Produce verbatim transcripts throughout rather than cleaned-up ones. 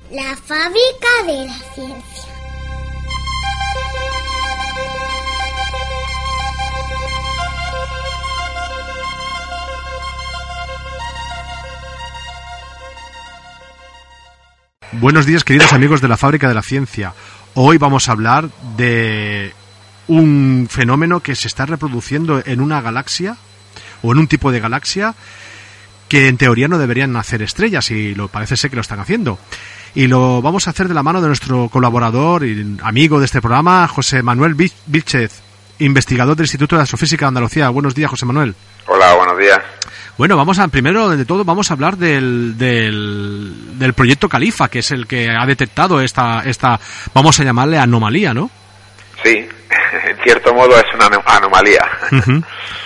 La fábrica de la ciencia. Buenos días, queridos amigos de la Fábrica de la Ciencia. Hoy vamos a hablar de un fenómeno que se está reproduciendo en una galaxia o en un tipo de galaxia que en teoría no deberían nacer estrellas y lo parece ser que lo están haciendo. Y lo vamos a hacer de la mano de nuestro colaborador y amigo de este programa, José Manuel Vílchez, investigador del Instituto de Astrofísica de Andalucía. Buenos días, José Manuel. Hola, buenos días. Bueno, vamos a, primero de todo, vamos a hablar del, del, del proyecto Califa, que es el que ha detectado esta, esta, vamos a llamarle anomalía, ¿no? Sí, en cierto modo es una anomalía. Uh-huh.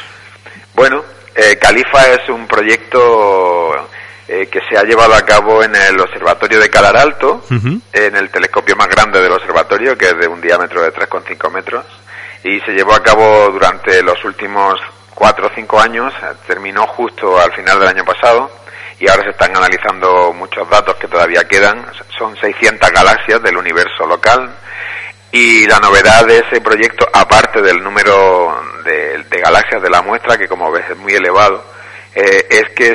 Bueno, eh, Califa es un proyecto eh, que se ha llevado a cabo en el Observatorio de Calar Alto, uh-huh. en el telescopio más grande del observatorio, que es de un diámetro de tres coma cinco metros, y se llevó a cabo durante los últimos cuatro o cinco años, terminó justo al final del año pasado y ahora se están analizando muchos datos que todavía quedan. Son seiscientas galaxias del universo local y la novedad de ese proyecto, aparte del número de, de galaxias de la muestra, que como ves es muy elevado, eh, es que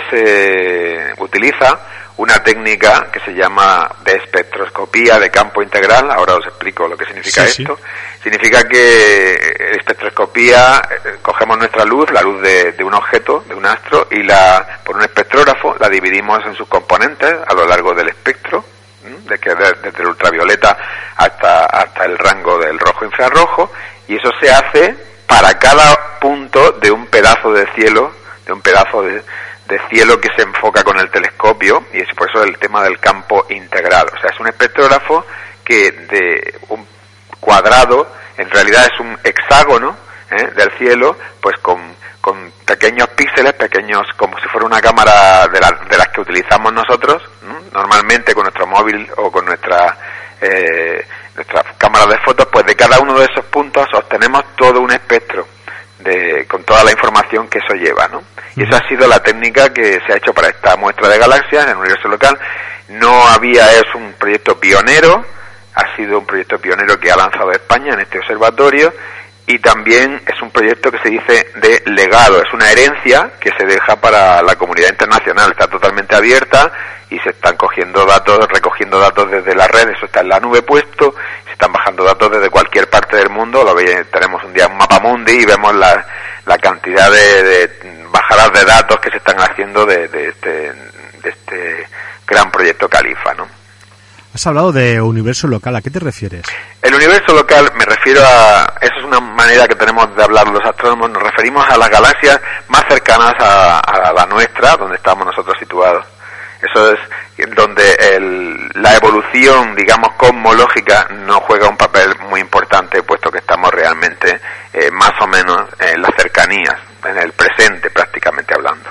se utiliza una técnica que se llama de espectroscopía de campo integral. Ahora os explico lo que significa sí, esto. Sí. Significa que espectroscopía, eh, cogemos nuestra luz, la luz de, de un objeto, de un astro, y la por un espectrógrafo la dividimos en sus componentes a lo largo del espectro, ¿m? de que de, desde el ultravioleta hasta hasta el rango del rojo infrarrojo, y eso se hace para cada punto de un pedazo de cielo, de un pedazo de de cielo que se enfoca con el telescopio, y es por eso el tema del campo integral. O sea, es un espectrógrafo que de un cuadrado, en realidad es un hexágono ¿eh? del cielo, pues con, con pequeños píxeles, pequeños, como si fuera una cámara de, la, de las que utilizamos nosotros, ¿no? Normalmente con nuestro móvil o con nuestra eh, nuestras cámaras de fotos, pues de cada uno de esos puntos obtenemos todo un espectro de, con toda la información que eso lleva, ¿no? Y esa ha sido la técnica que se ha hecho para esta muestra de galaxias en el universo local. No había, es un proyecto pionero, ha sido un proyecto pionero que ha lanzado España en este observatorio, y también es un proyecto que se dice de legado, es una herencia que se deja para la comunidad internacional, está totalmente abierta y se están cogiendo datos, recogiendo datos desde la red, eso está en la nube puesto, se están bajando datos desde cualquier parte del mundo. Lo ve, tenemos un día un mapa mundi y vemos la, la cantidad de, de bajadas de datos que se están haciendo de, de, este, de este gran proyecto Califa, ¿no? Has hablado de universo local, ¿a qué te refieres? El universo local me refiero a... Eso es una manera que tenemos de hablar los astrónomos, nos referimos a las galaxias más cercanas a, a la nuestra, donde estamos nosotros situados. Eso es donde el, la evolución, digamos, cosmológica no juega un papel muy importante, puesto que estamos realmente eh, más o menos en las cercanías, en el presente prácticamente hablando.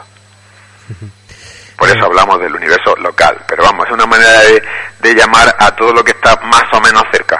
Por eso hablamos del universo local, pero vamos, es una manera de, de llamar a todo lo que está más o menos cerca.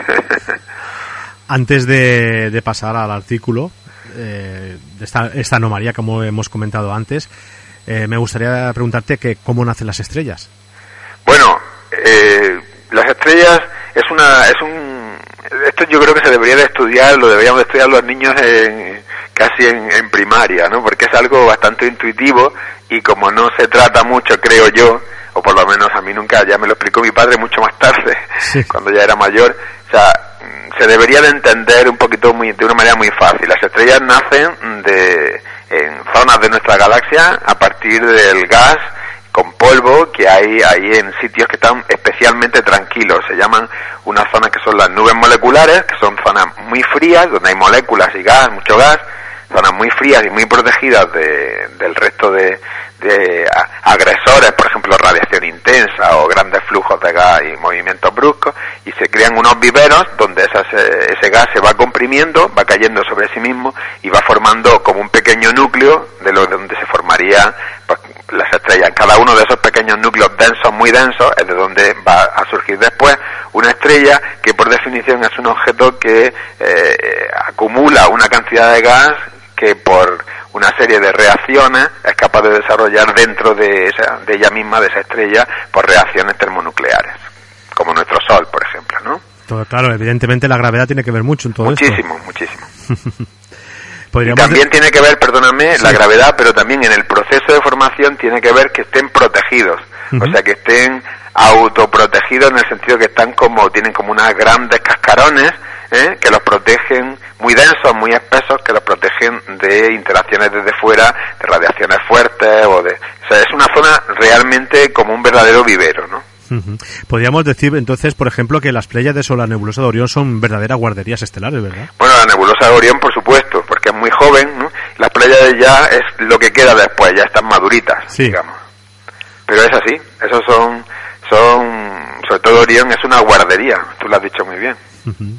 Antes de, de pasar al artículo, eh, de esta, esta anomalía, como hemos comentado antes, eh, me gustaría preguntarte que cómo nacen las estrellas. Bueno, eh, las estrellas es una, es un, esto yo creo que se debería de estudiar, lo deberíamos de estudiar los niños en, casi en, en primaria, ¿no? Porque es algo bastante intuitivo y como no se trata mucho, creo yo, o por lo menos a mí nunca, ya me lo explicó mi padre mucho más tarde, sí. cuando ya era mayor, o sea, se debería de entender un poquito muy, de una manera muy fácil. Las estrellas nacen de en zonas de nuestra galaxia a partir del gas con polvo que hay ahí en sitios que están especialmente tranquilos. Se llaman unas zonas que son las nubes moleculares, que son zonas muy frías, donde hay moléculas y gas, mucho gas, zonas muy frías y muy protegidas de, del resto de, de agresores, por ejemplo radiación intensa o grandes flujos de gas y movimientos bruscos, y se crean unos viveros donde esas, ese gas se va comprimiendo, va cayendo sobre sí mismo y va formando como un pequeño núcleo de lo donde se formaría pues, las estrellas. Cada uno de esos pequeños núcleos densos, muy densos, es de donde va a surgir después una estrella que por definición es un objeto que eh, acumula una cantidad de gas que por una serie de reacciones es capaz de desarrollar dentro de esa, de ella misma, de esa estrella, por reacciones termonucleares. Esto, claro, evidentemente la gravedad tiene que ver mucho en todo muchísimo, esto. Muchísimo, muchísimo. Y también de... tiene que ver, perdóname, sí. la gravedad, pero también en el proceso de formación tiene que ver que estén protegidos, uh-huh. o sea, que estén autoprotegidos en el sentido que están como, tienen como unas grandes cascarones, ¿eh? que los protegen, muy densos, muy espesos, que los protegen de interacciones desde fuera, de radiaciones fuertes, o de, o sea, es una zona realmente como un verdadero vivero, ¿no? Uh-huh. Podríamos decir entonces, por ejemplo, que las Pléyades o la nebulosa de Orión son verdaderas guarderías estelares, ¿verdad? Bueno, la nebulosa de Orión, por supuesto, porque es muy joven, ¿no? Las Pléyades ya es lo que queda después, ya están maduritas, sí. digamos. Pero es así, esos son, son, sobre todo Orión es una guardería, tú lo has dicho muy bien. Uh-huh.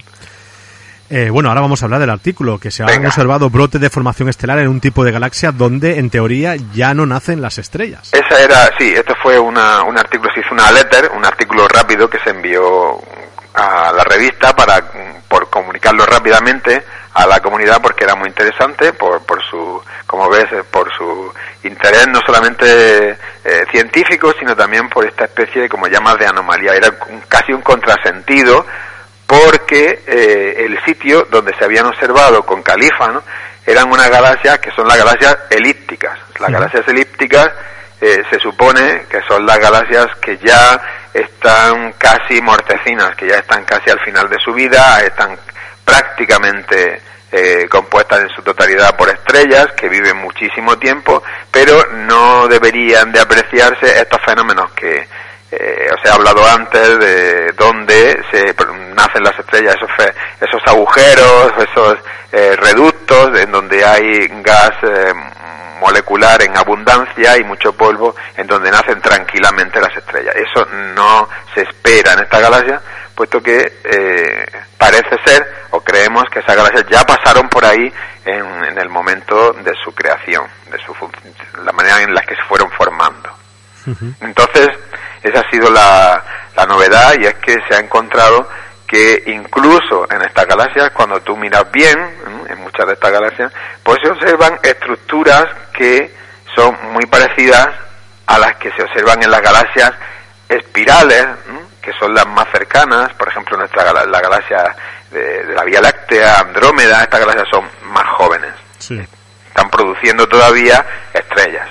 Eh, bueno, ahora vamos a hablar del artículo, que se Venga. han observado brotes de formación estelar en un tipo de galaxia donde, en teoría, ya no nacen las estrellas. Esa era, sí, esto fue una, un artículo, se hizo una letter, un artículo rápido que se envió a la revista para por comunicarlo rápidamente a la comunidad, porque era muy interesante, por, por su, como ves, por su interés no solamente eh, científico, sino también por esta especie de, como llamas, de anomalía. Era un, casi un contrasentido, porque eh, el sitio donde se habían observado con Califa, ¿no? eran unas galaxias que son las galaxias elípticas. Las sí. galaxias elípticas eh, se supone que son las galaxias que ya están casi mortecinas, que ya están casi al final de su vida, están prácticamente eh, compuestas en su totalidad por estrellas, que viven muchísimo tiempo, pero no deberían de apreciarse estos fenómenos que Eh, os he hablado antes de dónde se nacen las estrellas, esos, fe, esos agujeros, esos eh, reductos en donde hay gas eh, molecular en abundancia y mucho polvo, en donde nacen tranquilamente las estrellas. Eso no se espera en esta galaxia, puesto que eh, parece ser, o creemos que esas galaxias ya pasaron por ahí en, en el momento de su creación, de su la manera en la que se fueron formando. Uh-huh. Entonces, esa ha sido la, la novedad, y es que se ha encontrado que incluso en estas galaxias, cuando tú miras bien, en muchas de estas galaxias, pues se observan estructuras que son muy parecidas a las que se observan en las galaxias espirales, que son las más cercanas. Por ejemplo, nuestra la galaxia de, de la Vía Láctea, Andrómeda, estas galaxias son más jóvenes. Sí. Están produciendo todavía estrellas.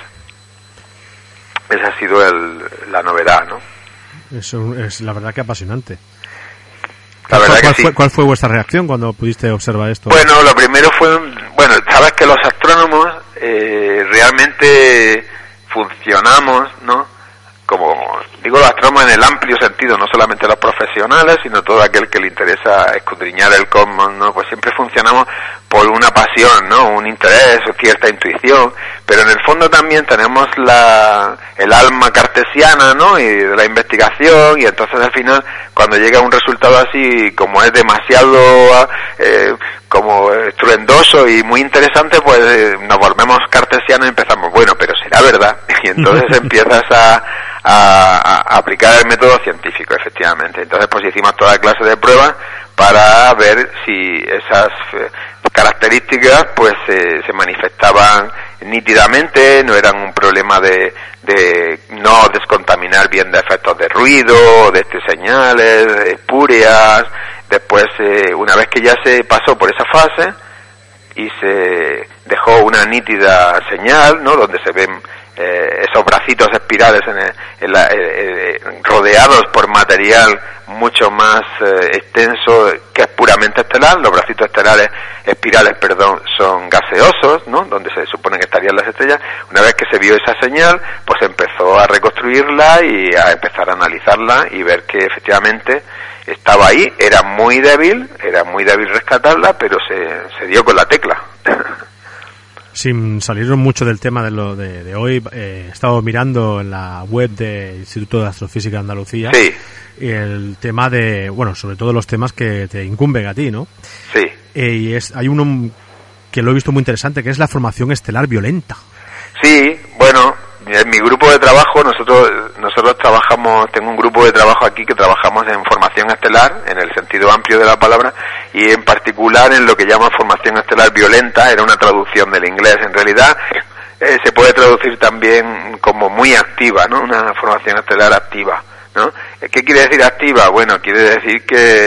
Esa ha sido el, la novedad, ¿no? Eso es la verdad que apasionante. La verdad ¿Cuál, que sí. fue, ¿Cuál fue vuestra reacción cuando pudiste observar esto? Bueno, lo primero fue, bueno, sabes que los astrónomos eh, realmente funcionamos, ¿no? Como digo, los astrónomos en el amplio sentido, no solamente los profesionales, sino todo aquel que le interesa escudriñar el cosmos, ¿no? Pues siempre funcionamos por una pasión, ¿no? Un interés o cierta intuición, pero en el fondo también tenemos la el alma cartesiana, ¿no? Y de la investigación, y entonces al final, cuando llega un resultado así, como es demasiado eh, como estruendoso y muy interesante, pues eh, nos volvemos cartesianos y empezamos, bueno, pero será verdad, y entonces empiezas a A, a aplicar el método científico, efectivamente. Entonces, pues hicimos toda clase de pruebas para ver si esas eh, características pues eh, se manifestaban nítidamente, no eran un problema de, de no descontaminar bien de efectos de ruido, de este señales espurias. Después, eh, una vez que ya se pasó por esa fase y se dejó una nítida señal, ¿no? Donde se ven Eh, esos bracitos espirales en el, en la, eh, eh, rodeados por material mucho más eh, extenso que es puramente estelar. Los bracitos estelares espirales, perdón, son gaseosos, ¿no? Donde se supone que estarían las estrellas. Una vez que se vio esa señal, pues empezó a reconstruirla y a empezar a analizarla y ver que efectivamente estaba ahí. Era muy débil, era muy débil rescatarla, pero se, se dio con la tecla. Sin salirnos mucho del tema de lo de, de hoy, eh, he estado mirando en la web del Instituto de Astrofísica de Andalucía, sí, el tema de, bueno, sobre todo los temas que te incumben a ti, ¿no? Sí. Eh, y es, hay uno que lo he visto muy interesante, que es la formación estelar violenta. Sí, bueno, en mi grupo de trabajo, nosotros nosotros trabajamos, tengo un grupo de trabajo aquí que trabajamos en formación estelar, en el sentido amplio de la palabra, y en particular en lo que llaman formación estelar violenta. Era una traducción del inglés. En realidad eh, se puede traducir también como muy activa, ¿no? Una formación estelar activa, ¿no? ¿Qué quiere decir activa? Bueno, quiere decir que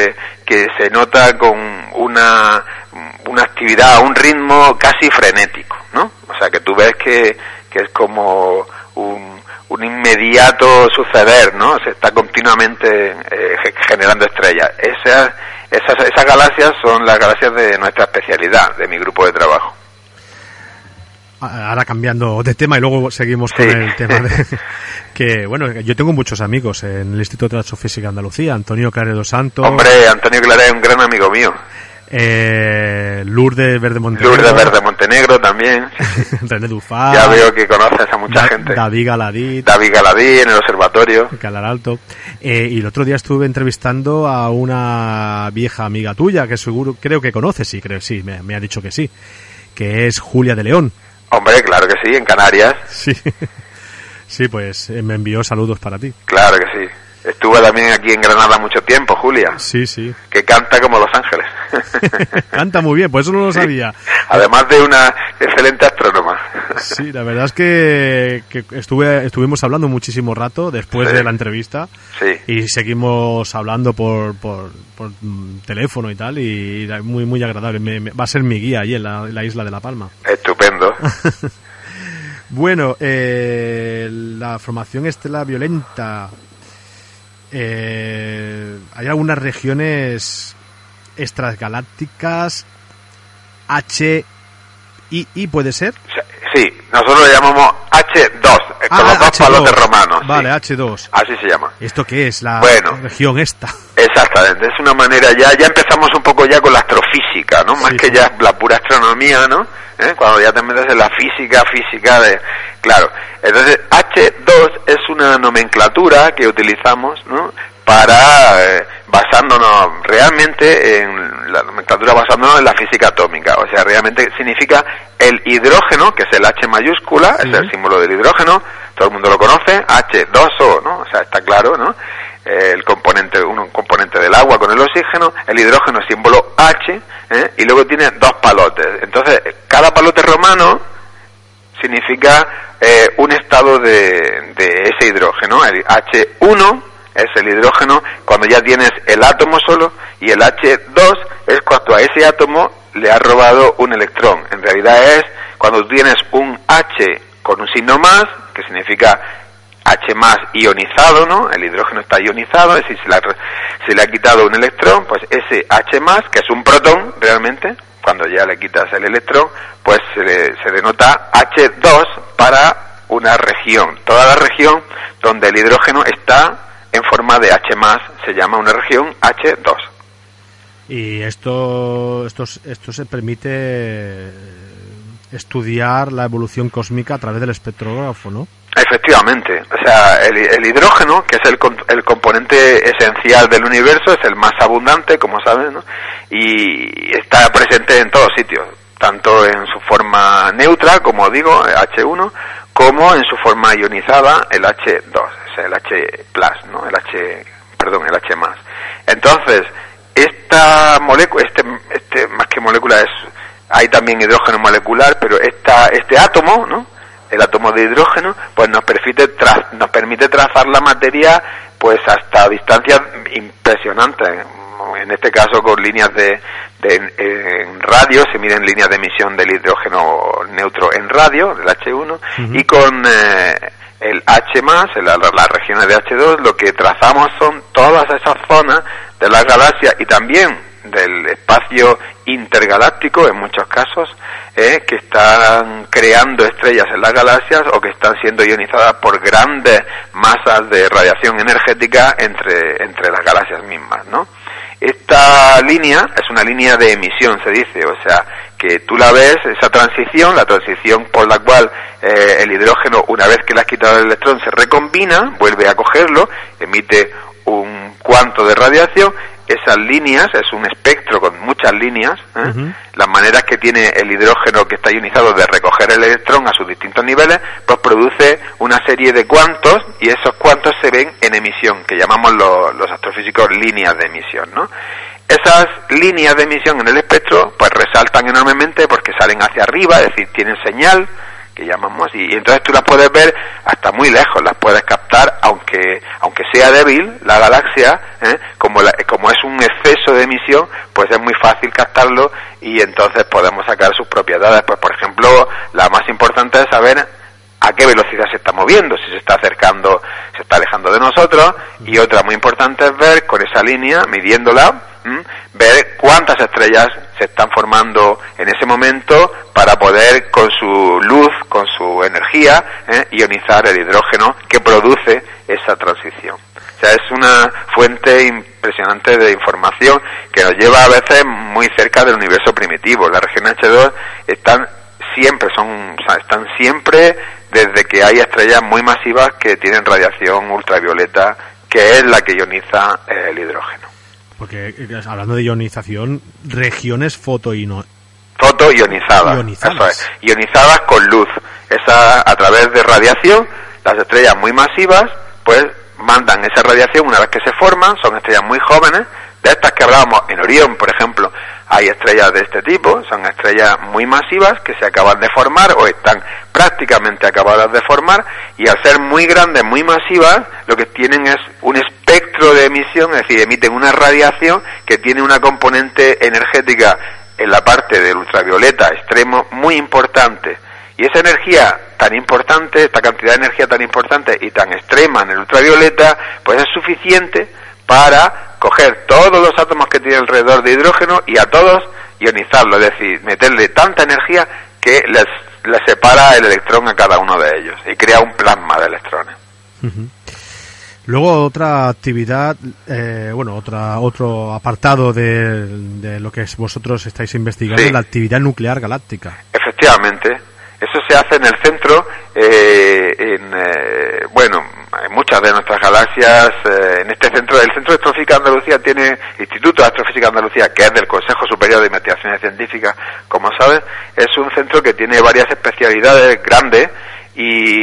que se nota con una, una actividad, un ritmo casi frenético, ¿no? O sea, que tú ves que, que es como un, un inmediato suceder, ¿no? Se está continuamente eh, generando estrellas. Esas, esas, esas galaxias son las galaxias de nuestra especialidad, de mi grupo de trabajo. Ahora cambiando de tema y luego seguimos con sí. el tema de que, bueno, yo tengo muchos amigos en el Instituto de Astrofísica de Andalucía. Antonio Claret Santos. Hombre, Antonio Claret es un gran amigo mío. Eh, Lourdes Verde Montenegro. Lourdes Verde Montenegro también. René Dufá. Ya veo que conoces a mucha da, gente. David Galadí. David Galadí en el observatorio. Calar Alto. Eh, y el otro día estuve entrevistando a una vieja amiga tuya que seguro, creo que conoces, sí, creo sí, me, me ha dicho que sí, que es Julia de León. Hombre, claro que sí, en Canarias. Sí, sí, pues me envió saludos para ti. Claro que sí. Estuvo también aquí en Granada mucho tiempo, Julia. Sí, sí. Que canta como Los Ángeles. Canta muy bien, pues eso no lo sabía. Sí. Además de una excelente astrónoma. Sí, la verdad es que, que estuve estuvimos hablando muchísimo rato después sí. de la entrevista. Sí. Y seguimos hablando por, por, por teléfono y tal, y muy muy agradable. Me, me, va a ser mi guía allí en la, en la isla de La Palma. Estupendo. Bueno, eh, la formación estelar violenta... Eh, hay algunas regiones extragalácticas H I I, ¿puede ser? Sí, nosotros le llamamos H dos, eh, con ah, los dos H dos. Palotes romanos. Vale, sí. H dos. Así se llama. ¿Esto qué es? La bueno, región esta. Exactamente, es una manera, ya ya empezamos un poco ya con la astrofísica, ¿no? Más sí, que sí. ya la pura astronomía, ¿no? ¿Eh? Cuando ya te metes en la física, física de... Claro, entonces H dos es una nomenclatura que utilizamos, ¿no? Para, eh, basándonos realmente en la nomenclatura, basándonos en la física atómica. O sea, realmente significa el hidrógeno, que es el H mayúscula, sí. es el símbolo del hidrógeno, todo el mundo lo conoce, H dos O, ¿no? O sea, está claro, ¿no? El componente, un componente del agua con el oxígeno, el hidrógeno es símbolo H, ¿eh? Y luego tiene dos palotes. Entonces, cada palote romano significa eh, un estado de, de ese hidrógeno. El H uno es el hidrógeno cuando ya tienes el átomo solo, y el H dos es cuando a ese átomo le has robado un electrón. En realidad es cuando tienes un H con un signo más, que significa H más ionizado, ¿no? El hidrógeno está ionizado, es decir, se le, ha, se le ha quitado un electrón, pues ese H más, que es un protón realmente, cuando ya le quitas el electrón, pues se, le, se denota H dos para una región. Toda la región donde el hidrógeno está en forma de H más se llama una región H dos. Y esto, esto, esto se permite estudiar la evolución cósmica a través del espectrógrafo, ¿no? Efectivamente, o sea, el, el hidrógeno, que es el, el componente esencial del universo, es el más abundante, como saben, ¿no? Y está presente en todos sitios, tanto en su forma neutra, como digo, H uno, como en su forma ionizada, el H dos, o sea, el H plus, ¿no? El H, perdón, el H más. Entonces, esta molécula, este, este, más que molécula es, hay también hidrógeno molecular, pero esta, este átomo, ¿no? El átomo de hidrógeno, pues nos permite tra- nos permite trazar la materia, pues hasta distancias impresionantes. En este caso, con líneas de, de en radio, se miden líneas de emisión del hidrógeno neutro en radio, del H uno, uh-huh. y con eh, el H más, las la regiones de H dos, lo que trazamos son todas esas zonas de las galaxias y también del espacio intergaláctico, en muchos casos, eh, que están creando estrellas en las galaxias o que están siendo ionizadas por grandes masas de radiación energética entre, entre las galaxias mismas, ¿no? Esta línea es una línea de emisión, se dice, o sea, que tú la ves, esa transición, la transición por la cual eh, el hidrógeno, una vez que le has quitado el electrón, se recombina, vuelve a cogerlo, emite un cuanto de radiación. Esas líneas, es un espectro con muchas líneas, ¿eh? Uh-huh. Las maneras que tiene el hidrógeno que está ionizado de recoger el electrón a sus distintos niveles, pues produce una serie de cuantos, y esos cuantos se ven en emisión, que llamamos los, los astrofísicos líneas de emisión, ¿no? Esas líneas de emisión en el espectro, pues resaltan enormemente porque salen hacia arriba, es decir, tienen señal, que llamamos, y, y entonces tú las puedes ver hasta muy lejos, las puedes captar, aunque aunque sea débil la galaxia, ¿eh? como la, como es un exceso de emisión, pues es muy fácil captarlo, y entonces podemos sacar sus propiedades. Pues por ejemplo, la más importante es saber a qué velocidad se está moviendo, si se está acercando, se está alejando de nosotros, y otra muy importante es ver con esa línea, midiéndola, ¿m? ver cuántas estrellas se están formando en ese momento para poder con su luz, con su energía, ¿eh? ionizar el hidrógeno que produce esa transición. O sea, es una fuente impresionante de información que nos lleva a veces muy cerca del universo primitivo. Las regiones H dos están siempre, son, o sea, están siempre desde que hay estrellas muy masivas que tienen radiación ultravioleta, que es la que ioniza el hidrógeno. Porque hablando de ionización, regiones fotoino... fotoionizadas, ionizadas. Eso es, ionizadas con luz. Esa, a través de radiación, las estrellas muy masivas, pues mandan esa radiación una vez que se forman, son estrellas muy jóvenes, de estas que hablábamos en Orión, por ejemplo, hay estrellas de este tipo, son estrellas muy masivas que se acaban de formar o están prácticamente acabadas de formar, y al ser muy grandes, muy masivas, lo que tienen es un espectro de emisión, es decir, emiten una radiación que tiene una componente energética en la parte del ultravioleta extremo muy importante. Y esa energía tan importante, esta cantidad de energía tan importante y tan extrema en el ultravioleta, pues es suficiente para coger todos los átomos que tiene alrededor de hidrógeno y a todos ionizarlo, es decir, meterle tanta energía que les, les separa el electrón a cada uno de ellos y crea un plasma de electrones. Uh-huh. Luego otra actividad, eh, bueno, otra otro apartado de, de lo que vosotros estáis investigando, sí. La actividad nuclear galáctica. Efectivamente, eso se hace en el centro, eh, en, eh, bueno, en muchas de nuestras galaxias, eh, en este centro, el Centro de Astrofísica de Andalucía tiene, Instituto de Astrofísica de Andalucía, que es del Consejo Superior de Investigaciones Científicas, como sabes, es un centro que tiene varias especialidades grandes, y,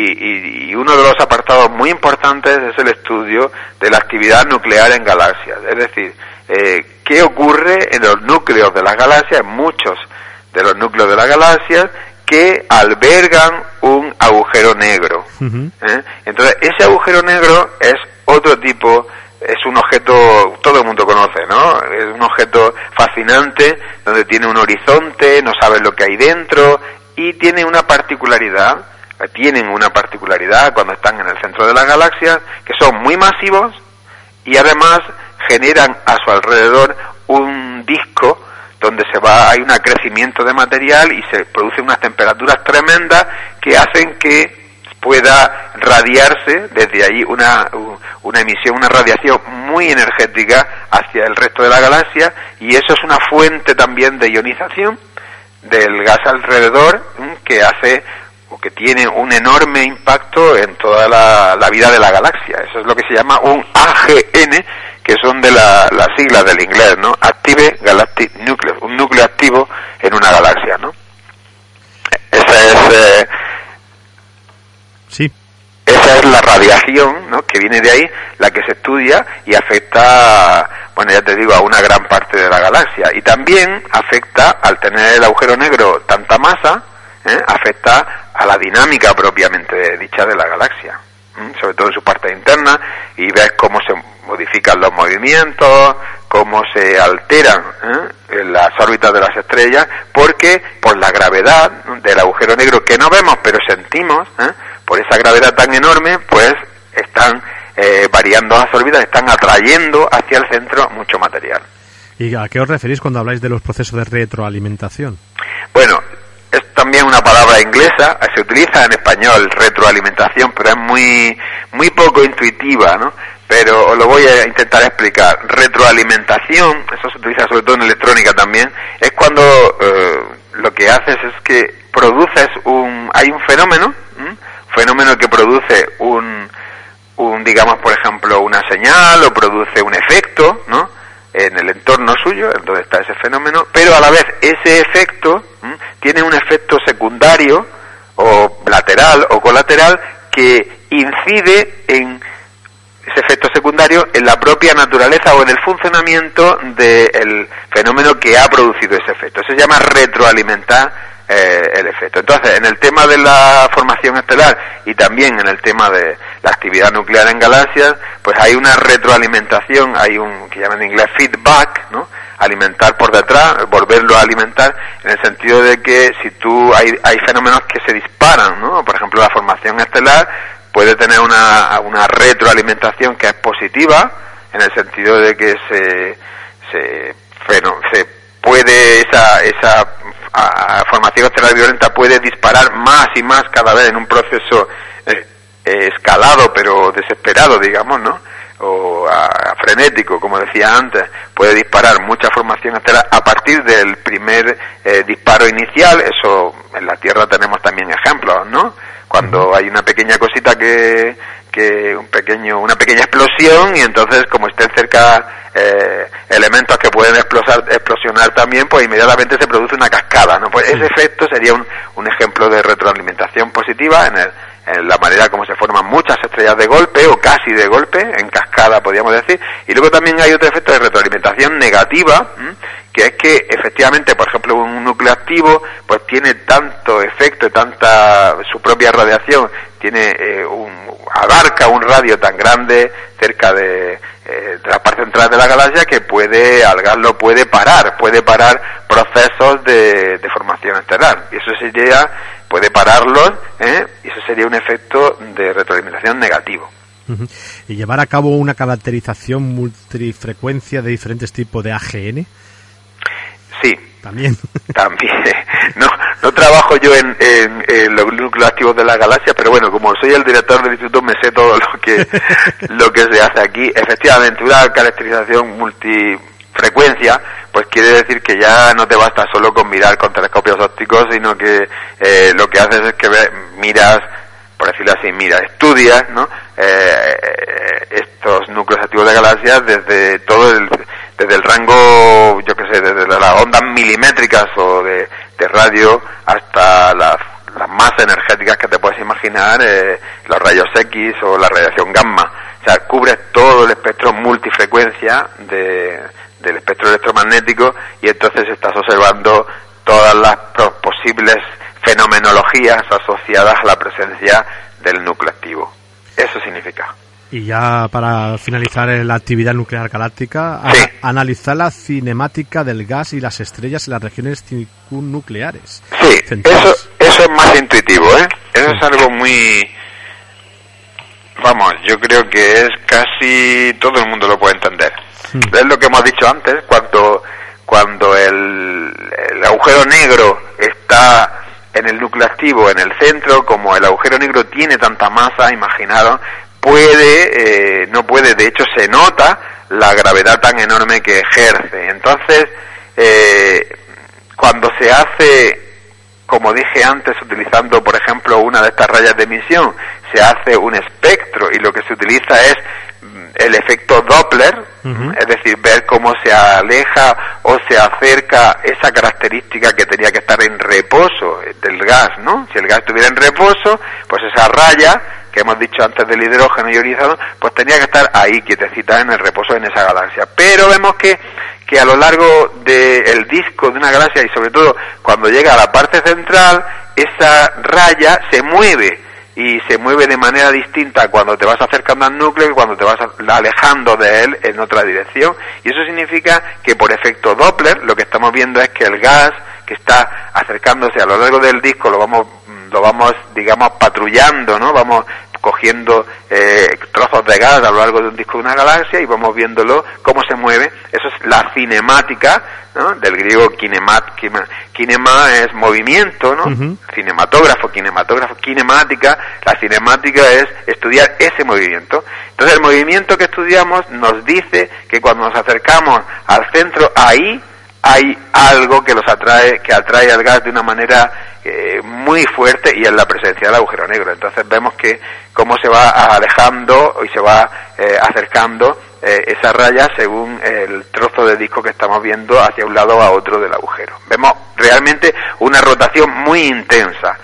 y, y uno de los apartados muy importantes es el estudio de la actividad nuclear en galaxias, es decir, eh, qué ocurre en los núcleos de las galaxias, en muchos de los núcleos de las galaxias, que albergan un agujero negro. Uh-huh. ¿eh? Entonces, ese agujero negro es otro tipo, es un objeto, todo el mundo conoce, ¿no? Es un objeto fascinante, donde tiene un horizonte, no sabes lo que hay dentro, y tiene una particularidad, tienen una particularidad cuando están en el centro de las galaxias, que son muy masivos, y además generan a su alrededor un disco donde se va, hay un crecimiento de material y se producen unas temperaturas tremendas que hacen que pueda radiarse desde ahí una, una emisión, una radiación muy energética hacia el resto de la galaxia, y eso es una fuente también de ionización del gas alrededor, que hace o que tiene un enorme impacto en toda la, la vida de la galaxia. Eso es lo que se llama un A G N, que son de la, las siglas del inglés, ¿no? Active Galactic Nucleus, un núcleo activo en una galaxia, ¿no? Esa es eh, sí. Esa es la radiación, ¿no? Que viene de ahí, la que se estudia y afecta, bueno, ya te digo, a una gran parte de la galaxia, y también afecta, al tener el agujero negro tanta masa, ¿eh? afecta a la dinámica propiamente dicha de la galaxia, ¿eh? sobre todo en su parte interna, y ves cómo se modifican los movimientos, cómo se alteran ¿eh? en las órbitas de las estrellas, porque por la gravedad del agujero negro que no vemos pero sentimos, ¿eh? por esa gravedad tan enorme, pues están eh, variando las órbitas, están atrayendo hacia el centro mucho material. ¿Y a qué os referís cuando habláis de los procesos de retroalimentación? Bueno, es también una palabra inglesa, se utiliza en español retroalimentación, pero es muy muy poco intuitiva, ¿no? Pero os lo voy a intentar explicar. Retroalimentación, eso se utiliza sobre todo en electrónica también, es cuando eh, lo que haces es que produces un, hay un fenómeno, ¿m? fenómeno que produce un, un, digamos, por ejemplo, una señal, o produce un efecto, ¿no? En el entorno suyo, donde está ese fenómeno, pero a la vez ese efecto ¿m? tiene un efecto secundario, o lateral, o colateral, que incide en ese efecto secundario en la propia naturaleza o en el funcionamiento del fenómeno que ha producido ese efecto. Eso se llama retroalimentar eh, el efecto. Entonces, en el tema de la formación estelar y también en el tema de la actividad nuclear en galaxias, pues hay una retroalimentación, hay un que llaman en inglés feedback, ¿no? Alimentar por detrás, volverlo a alimentar, en el sentido de que si tú hay, hay fenómenos que se disparan, ¿no? Por ejemplo, la formación estelar puede tener una, una retroalimentación que es positiva, en el sentido de que se se, se puede esa esa a, formación estelar violenta puede disparar más y más cada vez en un proceso eh, eh, escalado pero desesperado, digamos, ¿no? O a, a frenético, como decía antes, puede disparar mucha formación estelar a partir del primer eh, disparo inicial. Eso en la Tierra tenemos también ejemplos, ¿no? Cuando hay una pequeña cosita que que un pequeño una pequeña explosión, y entonces como estén cerca eh, elementos que pueden explosar, explosionar también, pues inmediatamente se produce una cascada, ¿no? Pues ese efecto sería un, un ejemplo de retroalimentación positiva en el en la manera como se forman muchas estrellas de golpe o casi de golpe, en cascada podríamos decir. Y luego también hay otro efecto de retroalimentación negativa, ¿m? que es que efectivamente, por ejemplo, un núcleo activo pues tiene tanto efecto, tanta su propia radiación, tiene eh, un abarca un radio tan grande cerca de, eh, de la parte central de la galaxia que puede, al gas lo puede parar, puede parar procesos de, de formación estelar. Y eso sería, puede pararlos, ¿eh? y eso sería un efecto de retroalimentación negativo. Uh-huh. ¿Y llevar a cabo una caracterización multifrecuencia de diferentes tipos de A G N? Sí. También. También. No, no trabajo yo en, en, en los núcleos activos de la galaxia, pero bueno, como soy el director del instituto, me sé todo lo que lo que se hace aquí. Efectivamente, una caracterización multifrecuencia, pues quiere decir que ya no te basta solo con mirar con telescopios ópticos, sino que eh, lo que haces es que ve, miras, por decirlo así, mira, estudias, ¿no? Eh, estos núcleos activos de galaxias desde todo el desde el rango, yo qué sé, desde las ondas milimétricas o de, de radio hasta las, las más energéticas que te puedes imaginar, eh, los rayos X o la radiación gamma. O sea, cubre todo el espectro multifrecuencia de, del espectro electromagnético, y entonces estás observando todas las posibles fenomenologías asociadas a la presencia del núcleo activo. Eso significa. Y ya para finalizar la actividad nuclear galáctica, sí. a, analizar la cinemática del gas y las estrellas en las regiones circunnucleares. Sí, eso, eso es más intuitivo, ¿eh? Eso sí. Es algo muy... Vamos, yo creo que es casi... todo el mundo lo puede entender. Sí. Es lo que hemos dicho antes, cuando, cuando el, el agujero negro está en el núcleo activo, en el centro, como el agujero negro tiene tanta masa, imaginaros, puede, eh, no puede, de hecho se nota la gravedad tan enorme que ejerce. Entonces, eh, cuando se hace, como dije antes, utilizando por ejemplo una de estas rayas de emisión, se hace un espectro, y lo que se utiliza es el efecto Doppler, uh-huh. es decir, ver cómo se aleja o se acerca esa característica que tenía que estar en reposo del gas, ¿no? Si el gas estuviera en reposo, pues esa raya que hemos dicho antes del hidrógeno ionizado, pues tenía que estar ahí quietecita en el reposo en esa galaxia. Pero vemos que que a lo largo del disco de una galaxia, y sobre todo cuando llega a la parte central, esa raya se mueve, y se mueve de manera distinta cuando te vas acercando al núcleo y cuando te vas alejando de él en otra dirección. Y eso significa que por efecto Doppler lo que estamos viendo es que el gas que está acercándose a lo largo del disco lo vamos lo vamos digamos patrullando, ¿no? Vamos cogiendo eh, trozos de gas a lo largo de un disco de una galaxia y vamos viéndolo cómo se mueve. Eso es la cinemática, ¿no? Del griego kinemat, kinema, kinema es movimiento, ¿no? Uh-huh. Cinematógrafo, kinematógrafo, kinemática. La cinemática es estudiar ese movimiento. Entonces el movimiento que estudiamos nos dice que cuando nos acercamos al centro, ahí hay algo que los atrae, que atrae al gas de una manera eh, muy fuerte, y es la presencia del agujero negro. Entonces vemos que cómo se va alejando y se va eh, acercando eh, esa raya según el trozo de disco que estamos viendo hacia un lado o a otro del agujero. Vemos realmente una rotación muy intensa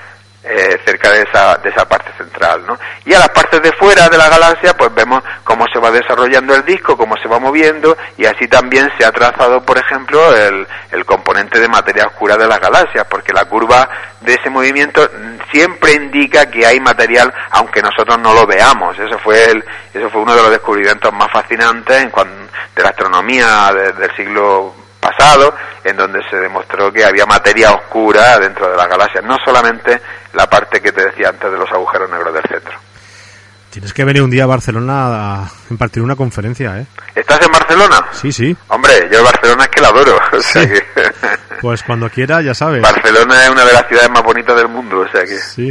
eh, cerca de esa, de esa parte central, ¿no? Y a las partes de fuera de la galaxia, pues vemos cómo se va desarrollando el disco, cómo se va moviendo, y así también se ha trazado, por ejemplo, el, el componente de materia oscura de las galaxias, porque la curva de ese movimiento siempre indica que hay material, aunque nosotros no lo veamos. Eso fue el, eso fue uno de los descubrimientos más fascinantes en cuanto, de la astronomía de, del siglo pasado, en donde se demostró que había materia oscura dentro de las galaxias, no solamente la parte que te decía antes de los agujeros negros del centro. Tienes que venir un día a Barcelona a impartir una conferencia, ¿eh? ¿Estás en Barcelona? Sí, sí. Hombre, yo Barcelona es que la adoro. O sea sí. que... Pues cuando quiera, ya sabes. Barcelona es una de las ciudades más bonitas del mundo, o sea que... Sí.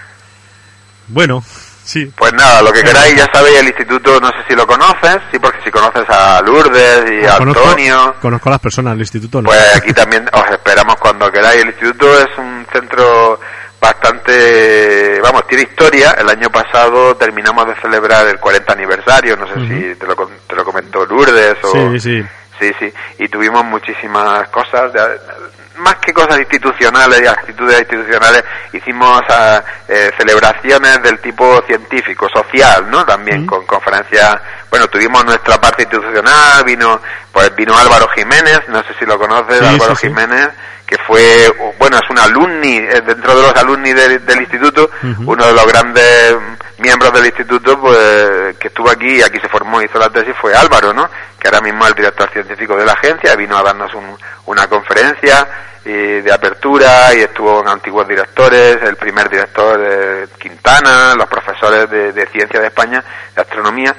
Bueno, sí. Pues nada, lo que queráis, ya sabéis, el instituto, no sé si lo conoces, sí, porque si conoces a Lourdes y ah, a conozco, Antonio... Conozco a las personas del instituto, ¿no? Pues aquí también os esperamos cuando queráis. El instituto es un centro bastante, vamos, tiene historia. El año pasado terminamos de celebrar el cuarenta aniversario, no sé uh-huh. si te lo, te lo comentó Lourdes o... Sí, sí. Sí, sí, y tuvimos muchísimas cosas, de, más que cosas institucionales y actitudes institucionales, hicimos a, eh, celebraciones del tipo científico, social, ¿no? También uh-huh. con conferencias, bueno, tuvimos nuestra parte institucional, vino, pues vino Álvaro Jiménez, no sé si lo conoces, sí, Álvaro sí, Jiménez, sí. que fue, bueno, es un alumni, dentro de los alumni de, del instituto, uh-huh. uno de los grandes miembros del instituto, pues, que estuvo aquí y aquí se formó y hizo la tesis, fue Álvaro, ¿no? Que ahora mismo es el director científico de la agencia, vino a darnos un, una conferencia y de apertura y estuvo con antiguos directores, el primer director eh, Quintana, los profesores de, de ciencia de España, de astronomía,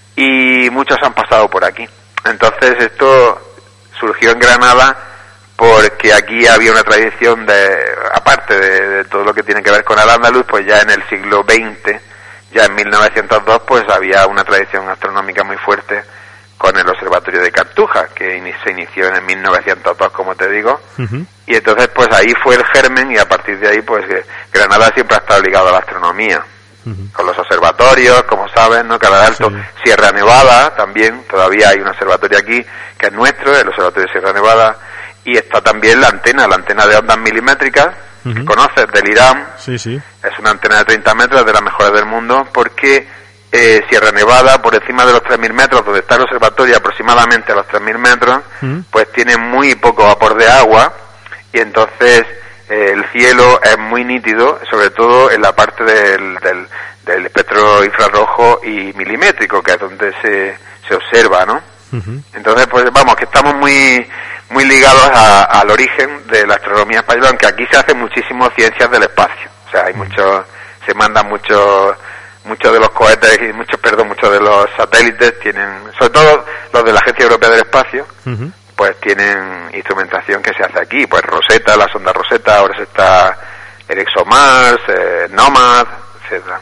y muchos han pasado por aquí. Entonces esto surgió en Granada porque aquí había una tradición de, aparte de, de todo lo que tiene que ver con Al-Ándalus, pues ya en el siglo veinte, ya en mil novecientos dos, pues había una tradición astronómica muy fuerte con el observatorio de Cartuja, que in- se inició en el mil novecientos dos, como te digo, uh-huh. y entonces pues ahí fue el germen, y a partir de ahí pues eh, Granada siempre ha estado ligado a la astronomía, uh-huh. con los observatorios, como sabes, ¿no? Cada Alto, sí. Sierra Nevada también, todavía hay un observatorio aquí que es nuestro, el observatorio de Sierra Nevada, y está también la antena, la antena de ondas milimétricas, uh-huh. que conoces, del Irán, sí, sí. es una antena de treinta metros, de las mejores del mundo, porque eh, Sierra Nevada, por encima de los tres mil metros, donde está el observatorio, aproximadamente a los tres mil metros, uh-huh. pues tiene muy poco vapor de agua, y entonces eh, el cielo es muy nítido, sobre todo en la parte del, del, del espectro infrarrojo y milimétrico, que es donde se, se observa, ¿no? Uh-huh. Entonces, pues vamos, que estamos muy muy ligados a, al origen de la astronomía española, aunque aquí se hace muchísimo ciencias del espacio. O sea, hay muchos, se mandan muchos muchos de los cohetes y muchos, perdón, muchos de los satélites tienen, sobre todo los de la Agencia Europea del Espacio, uh-huh. pues tienen instrumentación que se hace aquí, pues Rosetta, la sonda Rosetta, ahora se está el ExoMars, eh, Nomad, etcétera.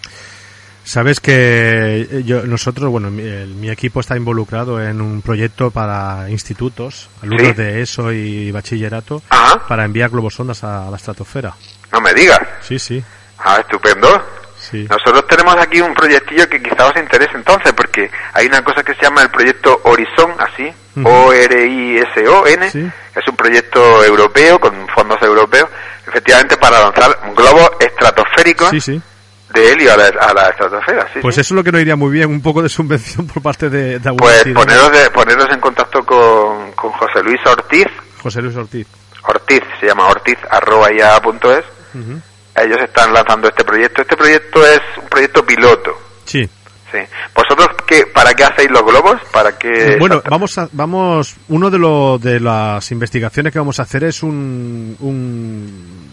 Sabes que yo, nosotros, bueno, mi, el, mi equipo está involucrado en un proyecto para institutos, alumnos ¿sí? de ESO y bachillerato, ajá. para enviar globosondas a la estratosfera. No me digas. Sí, sí. Ah, estupendo. Sí. Nosotros tenemos aquí un proyectillo que quizá os interese entonces, porque hay una cosa que se llama el proyecto Horizon, así, uh-huh. O R I S O N, ¿sí? Es un proyecto europeo, con fondos europeos, efectivamente para lanzar globos estratosféricos. Sí, sí. De helio a la, a la estratosfera, sí. Pues sí. eso es lo que no iría muy bien, un poco de subvención por parte de, de Pues poneros, de, poneros en contacto con, con José Luis Ortiz. José Luis Ortiz. Ortiz, se llama Ortiz, arroba ya punto es. Uh-huh. Ellos están lanzando este proyecto. Este proyecto es un proyecto piloto. Sí. Sí. ¿Vosotros qué, para qué hacéis los globos? ¿Para qué? Bueno, vamos a, vamos, uno de lo, de las investigaciones que vamos a hacer es un, un,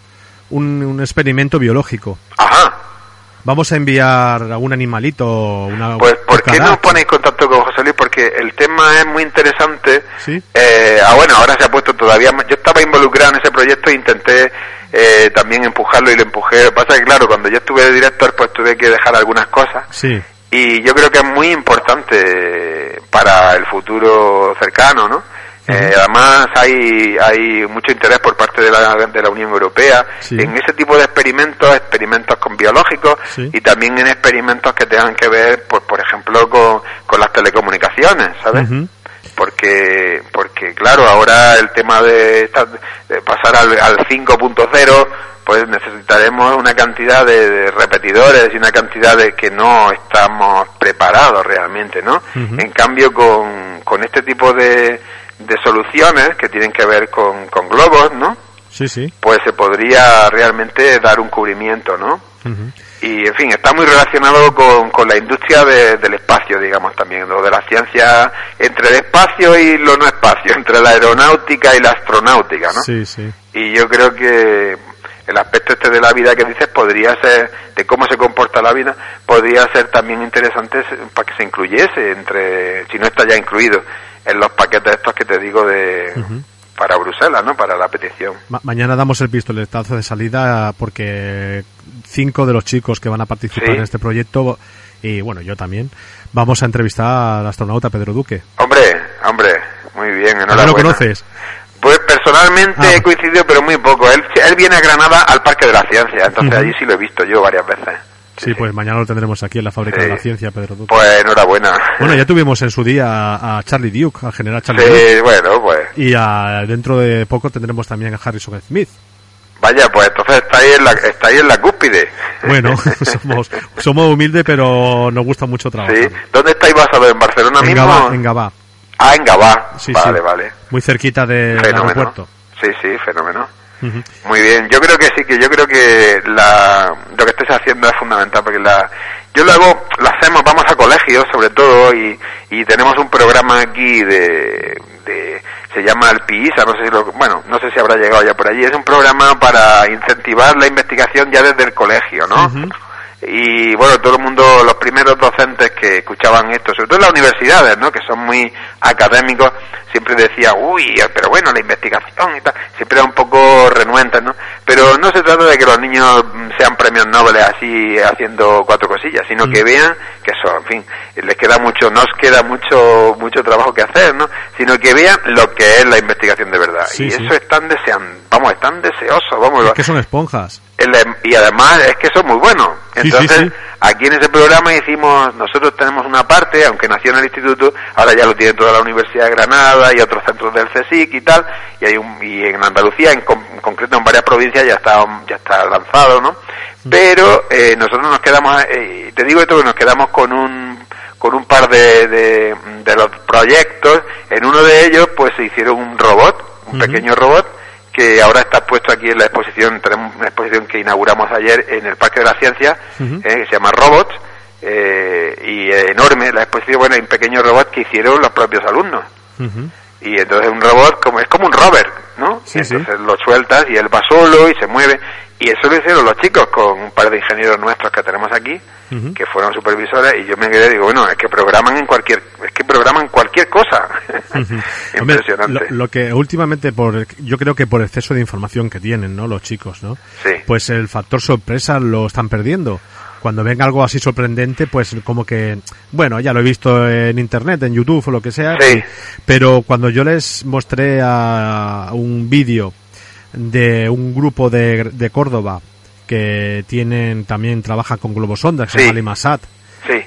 un, un experimento biológico. Ajá. Vamos a enviar a un animalito, una Pues, ¿por qué no os ponéis en contacto con José Luis? Porque el tema es muy interesante. ¿Sí? Eh, ah, bueno, ahora se ha puesto todavía más. Yo estaba involucrado en ese proyecto e intenté eh, también empujarlo y lo empujé. Lo que pasa es que, claro, cuando yo estuve de director, pues tuve que dejar algunas cosas. Sí. Y yo creo que es muy importante para el futuro cercano, ¿no? Eh, además hay hay mucho interés por parte de la de la Unión Europea sí. en ese tipo de experimentos, experimentos con biológicos sí. y también en experimentos que tengan que ver, pues por ejemplo, con, con las telecomunicaciones, ¿sabes? Uh-huh. Porque porque claro, ahora el tema de, esta, de pasar al, al cinco punto cero, pues necesitaremos una cantidad de, de repetidores y una cantidad de que no estamos preparados realmente, ¿no? Uh-huh. En cambio, con, con este tipo de, de soluciones que tienen que ver con, con globos, ¿no? Sí, sí. Pues se podría realmente dar un cubrimiento, ¿no? Uh-huh. Y, en fin, está muy relacionado con, con la industria de, del espacio, digamos, también, lo de la ciencia entre el espacio y lo no espacio, entre la aeronáutica y la astronáutica, ¿no? Sí, sí. Y yo creo que el aspecto este de la vida que dices podría ser, de cómo se comporta la vida, podría ser también interesante para que se incluyese entre, si no está ya incluido, en los paquetes estos que te digo de... Uh-huh. Para Bruselas, ¿no? Para la petición. Ma- mañana damos el pistoletazo de salida porque cinco de los chicos que van a participar ¿Sí? en este proyecto, y bueno, yo también, vamos a entrevistar al astronauta Pedro Duque. Hombre, hombre, muy bien, enhorabuena. ¿No lo conoces? Pues personalmente ah. he coincidido, pero muy poco. Él, él viene a Granada al Parque de la Ciencia, entonces uh-huh. allí sí lo he visto yo varias veces. Sí, sí, pues mañana lo tendremos aquí en la Fábrica sí. de la Ciencia, Pedro Duque. Pues enhorabuena. Bueno, ya tuvimos en su día a, a Charlie Duke, al general Charlie sí, Duke. Sí, bueno, pues. Y a, dentro de poco tendremos también a Harrison Smith. Vaya, pues entonces está ahí en la, está ahí en la cúspide. Bueno, somos, somos humildes, pero nos gusta mucho trabajar. Sí. ¿Dónde estáis basados? ¿En Barcelona en mismo? Gabá, en Gabá. Ah, en Gabá. Sí, vale, sí. vale. Muy cerquita del aeropuerto. Sí, sí, fenómeno. Uh-huh. Muy bien, yo creo que sí, que yo creo que la, lo que estáis haciendo es fundamental, porque la, yo lo hago, lo hacemos, vamos a colegios sobre todo, y, y tenemos un programa aquí de, de, se llama el P I S A, no sé si lo, bueno, no sé si habrá llegado ya por allí, es un programa para incentivar la investigación ya desde el colegio, ¿no? Uh-huh. Y bueno, todo el mundo, los primeros docentes que escuchaban esto, sobre todo en las universidades, ¿no? Que son muy académicos, siempre decían, uy, pero bueno, la investigación y tal, siempre era un poco renuentes, ¿no? Pero no se trata de que los niños sean premios Nobel así haciendo cuatro cosillas, sino mm. que vean que eso, en fin, les queda mucho, nos queda mucho mucho trabajo que hacer, ¿no? Sino que vean lo que es la investigación de verdad. Sí, y sí. eso están deseando, vamos, están deseosos, vamos. Es que son esponjas. El, y además es que son muy buenos. Entonces, sí, sí, sí. aquí en ese programa hicimos, nosotros tenemos una parte, aunque nació en el instituto, ahora ya lo tiene toda la Universidad de Granada y otros centros del CSIC y tal, y hay un, y en Andalucía, en, con, en concreto en varias provincias ya está ya está lanzado, ¿no? Pero eh, nosotros nos quedamos, eh, te digo esto, que nos quedamos con un con un par de, de, de los proyectos. En uno de ellos pues se hicieron un robot, un uh-huh. pequeño robot, que ahora está puesto aquí en la exposición, tenemos una exposición que inauguramos ayer en el Parque de la Ciencia, uh-huh. eh, que se llama Robots, eh, y eh, enorme la exposición, bueno, hay un pequeño robot que hicieron los propios alumnos. Uh-huh. Y entonces un robot como es como un rover, ¿no? Sí, entonces sí. lo sueltas y él va solo y se mueve. Y eso lo hicieron los chicos con un par de ingenieros nuestros que tenemos aquí, uh-huh. que fueron supervisores, y yo me quedé y digo, bueno, es que programan en cualquier, es que programan cualquier cosa. Uh-huh. Impresionante. Hombre, lo, lo que últimamente, por yo creo que por exceso de información que tienen, ¿no? Los chicos, ¿no? Sí. Pues el factor sorpresa lo están perdiendo. Cuando ven algo así sorprendente, pues como que, bueno, ya lo he visto en internet, en YouTube o lo que sea, sí. pero cuando yo les mostré a un vídeo de un grupo de, de Córdoba que tienen, también trabaja con globosondas, que sí. se llama Limasat, sí.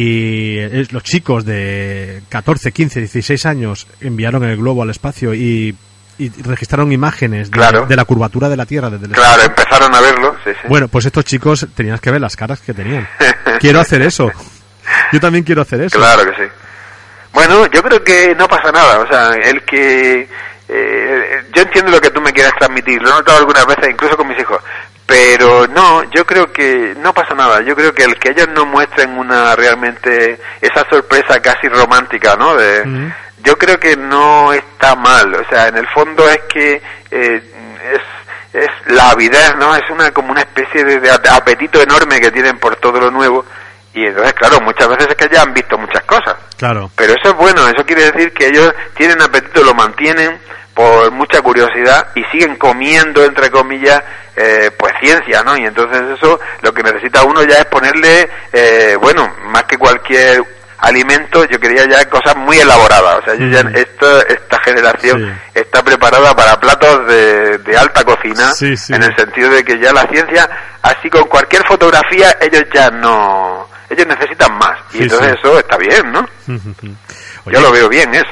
y es, los chicos de catorce, quince, dieciséis años enviaron el globo al espacio y y registraron imágenes de, claro. de la curvatura de la Tierra desde el Claro, espacio. empezaron a verlo, sí, sí. Bueno, pues estos chicos tenías que ver las caras que tenían. Quiero hacer eso. Yo también quiero hacer eso. Claro que sí. Bueno, yo creo que no pasa nada. O sea, el que... Eh, yo entiendo lo que tú me quieras transmitir. Lo he notado algunas veces, incluso con mis hijos. Pero no, yo creo que no pasa nada. Yo creo que el que ellos no muestren una realmente... esa sorpresa casi romántica, ¿no? De... Uh-huh. Yo creo que no está mal, o sea, en el fondo es que eh, es, es la avidez, ¿no? Es una como una especie de, de apetito enorme que tienen por todo lo nuevo, y entonces, claro, muchas veces es que ya han visto muchas cosas. Claro. Pero eso es bueno, eso quiere decir que ellos tienen apetito, lo mantienen por mucha curiosidad y siguen comiendo, entre comillas, eh, pues ciencia, ¿no? Y entonces eso, lo que necesita uno ya es ponerle, eh, bueno, más que cualquier... alimento, yo quería ya cosas muy elaboradas, o sea, yo ya esto, esta generación sí. está preparada para platos de, de alta cocina, sí, sí. en el sentido de que ya la ciencia, así con cualquier fotografía, ellos ya no, ellos necesitan más, y sí, entonces sí. eso está bien, ¿no? Oye, yo lo veo bien eso.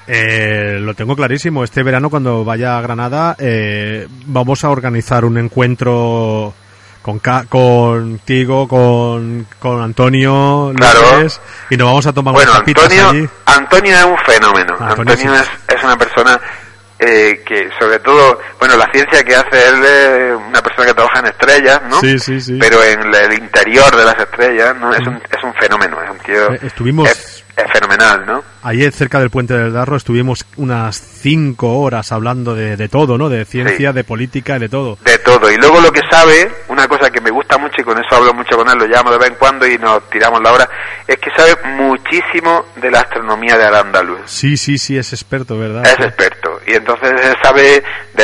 Eh, lo tengo clarísimo. Este verano, cuando vaya a Granada, eh, vamos a organizar un encuentro con ca- contigo, con, con Antonio Claro. López, y nos vamos a tomar Bueno, unas tapitas Antonio, allí. Antonio es un fenómeno. Antonio, Antonio sí. es, es una persona eh, que, sobre todo, bueno, la ciencia que hace él es una persona que trabaja en estrellas, ¿no? Sí, sí, sí. Pero en el interior de las estrellas, ¿no? Es un, es un fenómeno, es un tío... Eh, estuvimos- Es, es fenomenal, ¿no? Ayer, cerca del Puente del Darro, estuvimos unas cinco horas hablando de, de todo, ¿no? De ciencia, Sí. de política y de todo. De todo. Y luego lo que sabe, una cosa que me gusta mucho y con eso hablo mucho con él, lo llamo de vez en cuando y nos tiramos la hora, es que sabe muchísimo de la astronomía de Al-Ándalus. Sí, sí, sí, es experto, ¿verdad? Es experto. Y entonces él sabe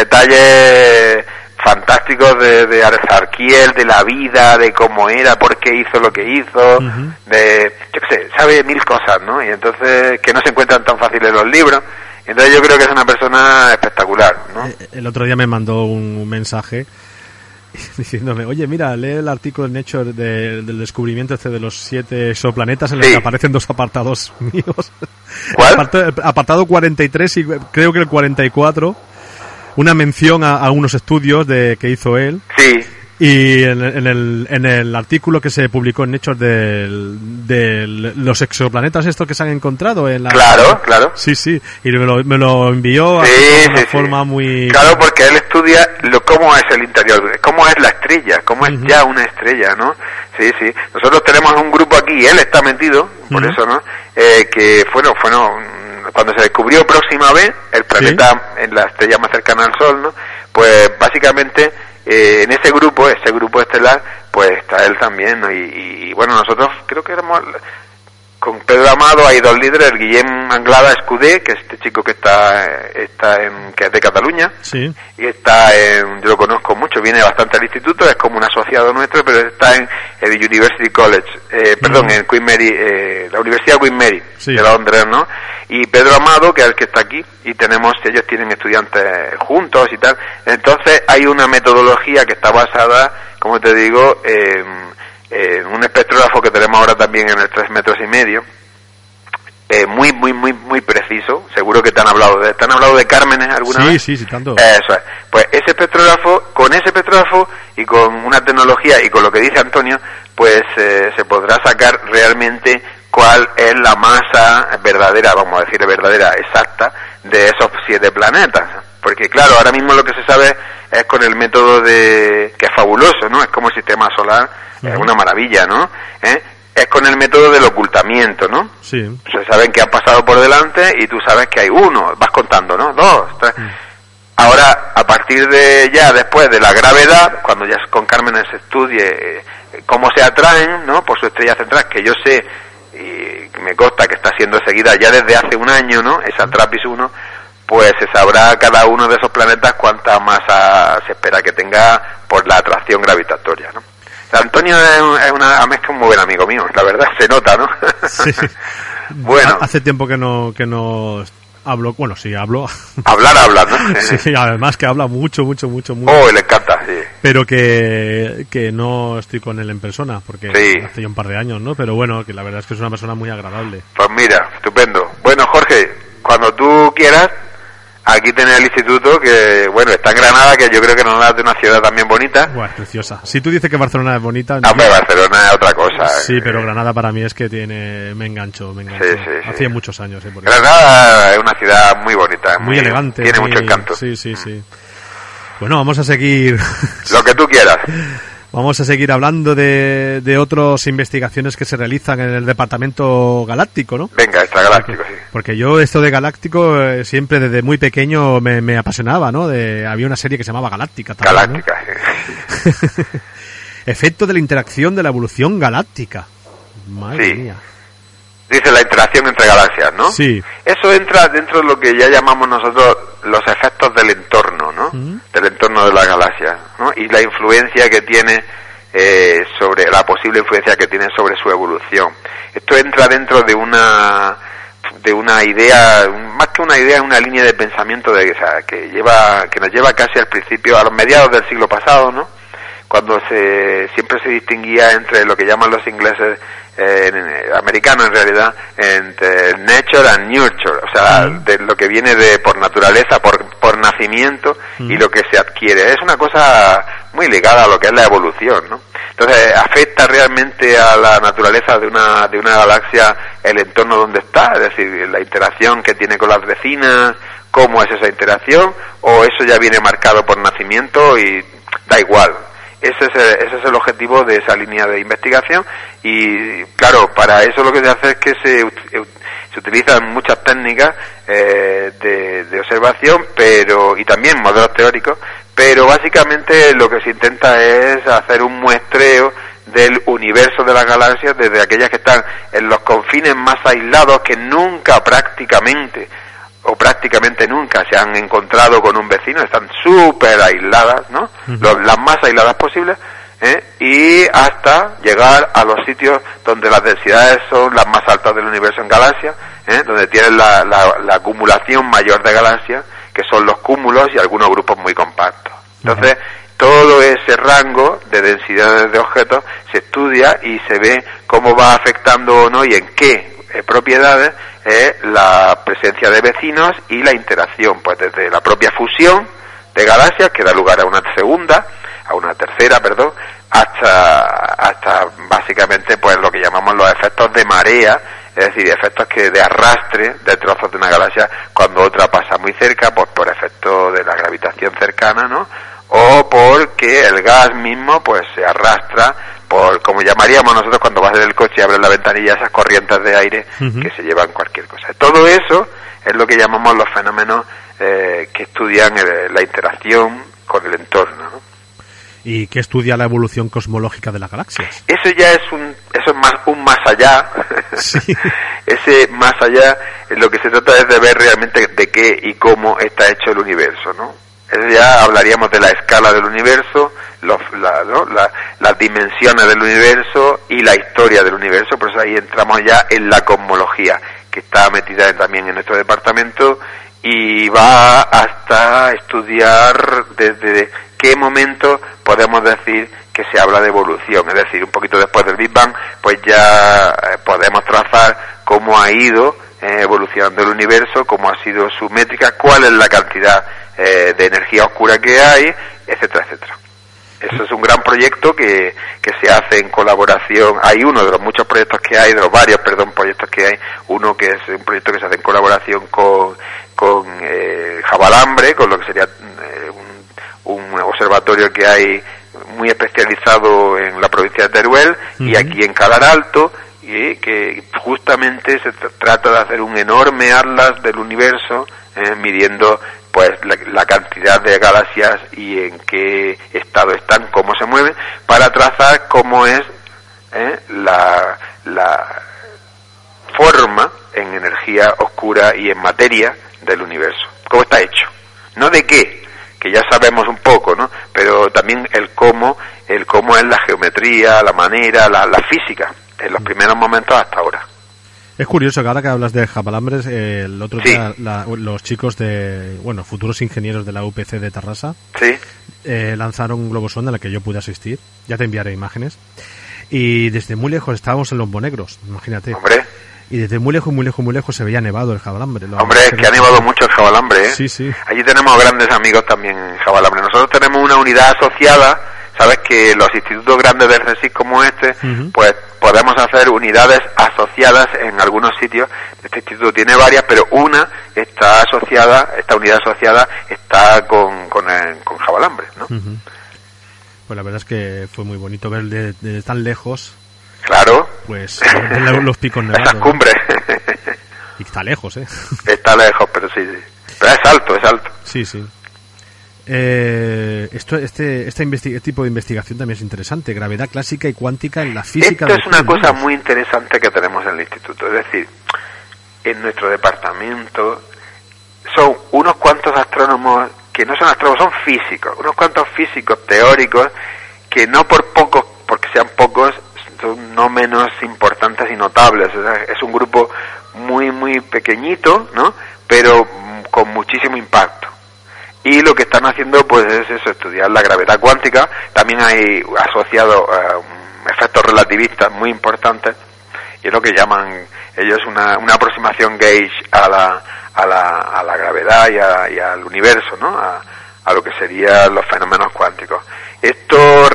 detalles fantásticos de, de Arzarquiel, de la vida, de cómo era, por qué hizo lo que hizo, Ujú. de, yo qué sé, sabe mil cosas, ¿no? Y entonces, que no se encuentran tan fáciles en los libros. Entonces yo creo que es una persona espectacular, ¿no? Eh, El otro día me mandó un mensaje diciéndome, oye, mira, lee el artículo en Nature de, del descubrimiento este de los siete exoplanetas en el Sí. que aparecen dos apartados míos. ¿Cuál? El apartado, el apartado cuarenta y tres y creo que el cuarenta y cuatro, una mención a, a unos estudios de que hizo él. Sí, Y en, en el, en el artículo que se publicó en Nature de del, los exoplanetas estos que se han encontrado en la... claro, claro. Sí, sí, y me lo, me lo envió Sí, así de una sí, sí. forma muy... Claro, porque él estudia lo, cómo es el interior, cómo es la estrella, cómo es Ujú. ya una estrella, ¿no? Sí, sí. Nosotros tenemos un grupo aquí, él está metido, por Ujú. eso, ¿no? Eh, que fueron, fueron, cuando se descubrió Próxima B, el planeta en la estrella más cercana al Sol, ¿no? Pues básicamente eh, en ese grupo, ese grupo estelar, pues está él también, ¿no? Y, y bueno, nosotros creo que éramos... Con Pedro Amado hay dos líderes, el Guillem Anglada Escudé, que es este chico que está, está en, que es de Cataluña, Sí. y está en, yo lo conozco mucho, viene bastante al instituto, es como un asociado nuestro, pero está en el University College, eh, perdón, Mm. en Queen Mary, eh, la Universidad Queen Mary Sí. de Londres, ¿no? Y Pedro Amado, que es el que está aquí, y tenemos, ellos tienen estudiantes juntos y tal, entonces hay una metodología que está basada, como te digo, en Eh, un espectrógrafo que tenemos ahora también en el tres metros y medio, eh, muy, muy, muy, muy preciso. Seguro que te han hablado de, ¿te han hablado de Cármenes alguna Sí, vez? sí, sí, tanto. Eso es. Pues ese espectrógrafo, con ese espectrógrafo y con una tecnología y con lo que dice Antonio, pues eh, se podrá sacar realmente cuál es la masa verdadera, vamos a decir verdadera, exacta, de esos siete planetas. Porque claro, ahora mismo lo que se sabe es con el método de, que es fabuloso, ¿no? Es como el sistema solar, es Ujú. una maravilla, ¿no? ¿Eh? Es con el método del ocultamiento, ¿no? Sí. Se saben que han pasado por delante y tú sabes que hay uno, vas contando, ¿no? Dos, tres. Mm. Ahora, a partir de ya después de la gravedad, cuando ya con Carmen se estudie eh, cómo se atraen, ¿no? Por su estrella central, que yo sé y me consta que está siendo seguida ya desde hace un año, ¿no? Esa TRAPPIST uno, pues se sabrá cada uno de esos planetas cuánta masa se espera que tenga por la atracción gravitatoria, ¿no? Antonio es, un- es una, es que un muy buen amigo mío, la verdad se nota, ¿no? Sí. Bueno. Ha- Hace tiempo que no, que no hablo, bueno, sí, hablo. Hablar, habla, ¿no? Sí, además que habla mucho, mucho, mucho, mucho. Oh, le encanta, sí. Pero que, que no estoy con él en persona, porque Sí. hace ya un par de años, ¿no? Pero bueno, que la verdad es que es una persona muy agradable. Pues mira, estupendo. Bueno, Jorge, cuando tú quieras, aquí tenés el instituto, que bueno, está en Granada, que yo creo que Granada es una ciudad también bonita. Buah, es preciosa. Si tú dices que Barcelona es bonita... Ah, pero Barcelona es otra cosa. Sí, eh. pero Granada para mí es que tiene... Me engancho, me engancho. Sí, sí, sí. Hacía muchos años, ¿eh? Porque Granada es una ciudad muy bonita. muy elegante. Tiene muy- mucho encanto. Sí, sí, sí. Bueno, vamos a seguir... Lo que tú quieras. Vamos a seguir hablando de, de otras investigaciones que se realizan en el Departamento Galáctico, ¿no? Venga, extragaláctico, sí. Porque yo esto de Galáctico eh, siempre desde muy pequeño me, me apasionaba, ¿no? De, había una serie que se llamaba Galáctica también, ¿no? Galáctica, sí. Efecto de la interacción de la evolución galáctica. Madre Sí. mía. Dice la interacción entre galaxias, ¿no? Sí. Eso entra dentro de lo que ya llamamos nosotros los efectos del entorno, ¿no? Mm. Del entorno de las galaxias, ¿no? Y la influencia que tiene eh, sobre, la posible influencia que tiene sobre su evolución. Esto entra dentro de una de una idea, más que una idea, una línea de pensamiento de, o sea, que lleva, que nos lleva casi al principio, a los mediados del siglo pasado, ¿no? Cuando se siempre se distinguía entre lo que llaman los ingleses eh, americano en realidad, entre nature and nurture, o sea, mm. de lo que viene de por naturaleza, por, por nacimiento mm. y lo que se adquiere. Es una cosa muy ligada a lo que es la evolución, ¿no? Entonces, afecta realmente a la naturaleza de una, de una galaxia el entorno donde está, es decir, la interacción que tiene con las vecinas, cómo es esa interacción, o eso ya viene marcado por nacimiento y da igual. Ese es, el, ese es el objetivo de esa línea de investigación y, claro, para eso lo que se hace es que se, se utilizan muchas técnicas eh, de, de observación, pero y también modelos teóricos, pero básicamente lo que se intenta es hacer un muestreo del universo de las galaxias desde aquellas que están en los confines más aislados, que nunca prácticamente o prácticamente nunca se han encontrado con un vecino, están súper aisladas, ¿no? Uh-huh. Los, las más aisladas posibles, ¿eh? Y hasta llegar a los sitios donde las densidades son las más altas del universo en galaxias, ¿eh? Donde tienen la, la, la acumulación mayor de galaxias, que son los cúmulos y algunos grupos muy compactos. Entonces, uh-huh. todo ese rango de densidades de objetos se estudia y se ve cómo va afectando o no y en qué eh, propiedades eh, la presencia de vecinos y la interacción, pues desde la propia fusión de galaxias, que da lugar a una segunda, a una tercera, perdón, hasta hasta básicamente pues lo que llamamos los efectos de marea, es decir, efectos que de arrastre de trozos de una galaxia cuando otra pasa muy cerca, pues por efecto de la gravitación cercana, ¿no? O porque el gas mismo pues se arrastra por, como llamaríamos nosotros cuando vas en el coche y abres la ventanilla, esas corrientes de aire uh-huh. que se llevan cualquier cosa. Todo eso es lo que llamamos los fenómenos eh, que estudian el, la interacción con el entorno, ¿no? ¿Y qué estudia la evolución cosmológica de las galaxias? Eso ya es un, eso es más un más allá. Sí. Ese más allá, lo que se trata es de ver realmente de qué y cómo está hecho el universo, ¿no? Eso ya hablaríamos de la escala del universo, los, la, ¿no? la, las dimensiones del universo y la historia del universo. Por eso ahí entramos ya en la cosmología, que está metida también en nuestro departamento y va hasta estudiar desde qué momento podemos decir que se habla de evolución, es decir, un poquito después del Big Bang, pues ya eh, podemos trazar cómo ha ido eh, evolucionando el universo, cómo ha sido su métrica, cuál es la cantidad eh, de energía oscura que hay, etcétera, etcétera. Eso es un gran proyecto que, que se hace en colaboración. Hay uno de los muchos proyectos que hay, de los varios, perdón, proyectos que hay, uno que es un proyecto que se hace en colaboración con, con eh, Javalambre, con lo que sería eh, un, un observatorio que hay muy especializado en la provincia de Teruel uh-huh. y aquí en Calar Alto, y que justamente se t- trata de hacer un enorme atlas del universo, eh, midiendo pues la, la cantidad de galaxias y en qué estado están, cómo se mueven, para trazar cómo es eh, la, la forma en energía oscura y en materia del universo, cómo está hecho, no de qué, que ya sabemos un poco, ¿no? Pero también el cómo, el cómo es la geometría, la manera, la, la física, en los primeros momentos hasta ahora. Es curioso que ahora que hablas de Jabalambres, eh, el otro sí. día la, los chicos de, bueno, futuros ingenieros de la U P C de Tarrasa, sí. eh, lanzaron un globo sonda en el que yo pude asistir, ya te enviaré imágenes, y desde muy lejos estábamos en los Bonegros, imagínate. Hombre. Y desde muy lejos, muy lejos, muy lejos se veía nevado el Jabalambre. Hombre, es que ha nevado mucho el Jabalambre, ¿eh? Sí, sí. Allí tenemos grandes amigos también en Jabalambre. Nosotros tenemos una unidad asociada, sabes que los institutos grandes del CSIC como este, uh-huh. pues podemos hacer unidades asociadas en algunos sitios. Este instituto tiene varias, pero una está asociada, esta unidad asociada está con, con, el, con Jabalambre, ¿no? Uh-huh. Pues la verdad es que fue muy bonito ver de, de tan lejos. Claro. Pues los picos nevados. Esas cumbres. Y está lejos, ¿eh? Está lejos, pero sí, sí. Pero es alto, es alto. Sí, sí. Eh, esto, este, este investi- tipo de investigación también es interesante. Gravedad clásica y cuántica en la física. Esto es una cosa muy interesante que tenemos en el instituto. Es decir, en nuestro departamento son unos cuantos astrónomos que no son astrónomos, son físicos. Unos cuantos físicos teóricos que no por pocos, porque sean pocos, son no menos importantes y notables. O sea, es un grupo muy, muy pequeñito, ¿no? Pero con muchísimo impacto. Y lo que están haciendo pues es eso, estudiar la gravedad cuántica. También hay asociado uh, efectos relativistas muy importantes y es lo que llaman ellos una, una aproximación gauge a la, a la, a la gravedad y, a, y al universo, ¿no? A, a lo que serían los fenómenos cuánticos. Esto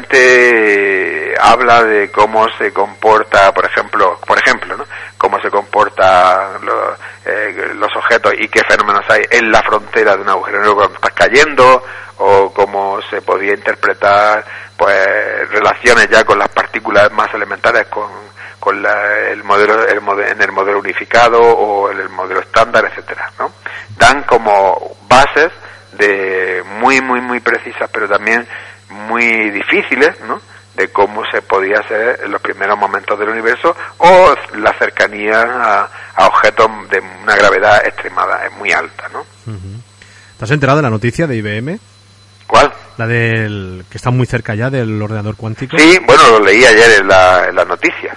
realmente habla de cómo se comporta, por ejemplo, por ejemplo, ¿no? Cómo se comportan los, eh, los objetos y qué fenómenos hay en la frontera de un agujero negro cuando estás cayendo, o cómo se podía interpretar, pues, relaciones ya con las partículas más elementales, con, con la, el modelo, el modelo, en el modelo unificado o en el modelo estándar, etcétera, ¿no? Dan como bases de muy muy muy precisas, pero también muy difíciles, ¿no? De cómo se podía hacer en los primeros momentos del universo, o la cercanía a, a objetos de una gravedad extremada, es muy alta, ¿no? Uh-huh. ¿Te has enterado de la noticia de I B M? ¿Cuál? La del que está muy cerca ya del ordenador cuántico. Sí, bueno, lo leí ayer en, la, en las noticias.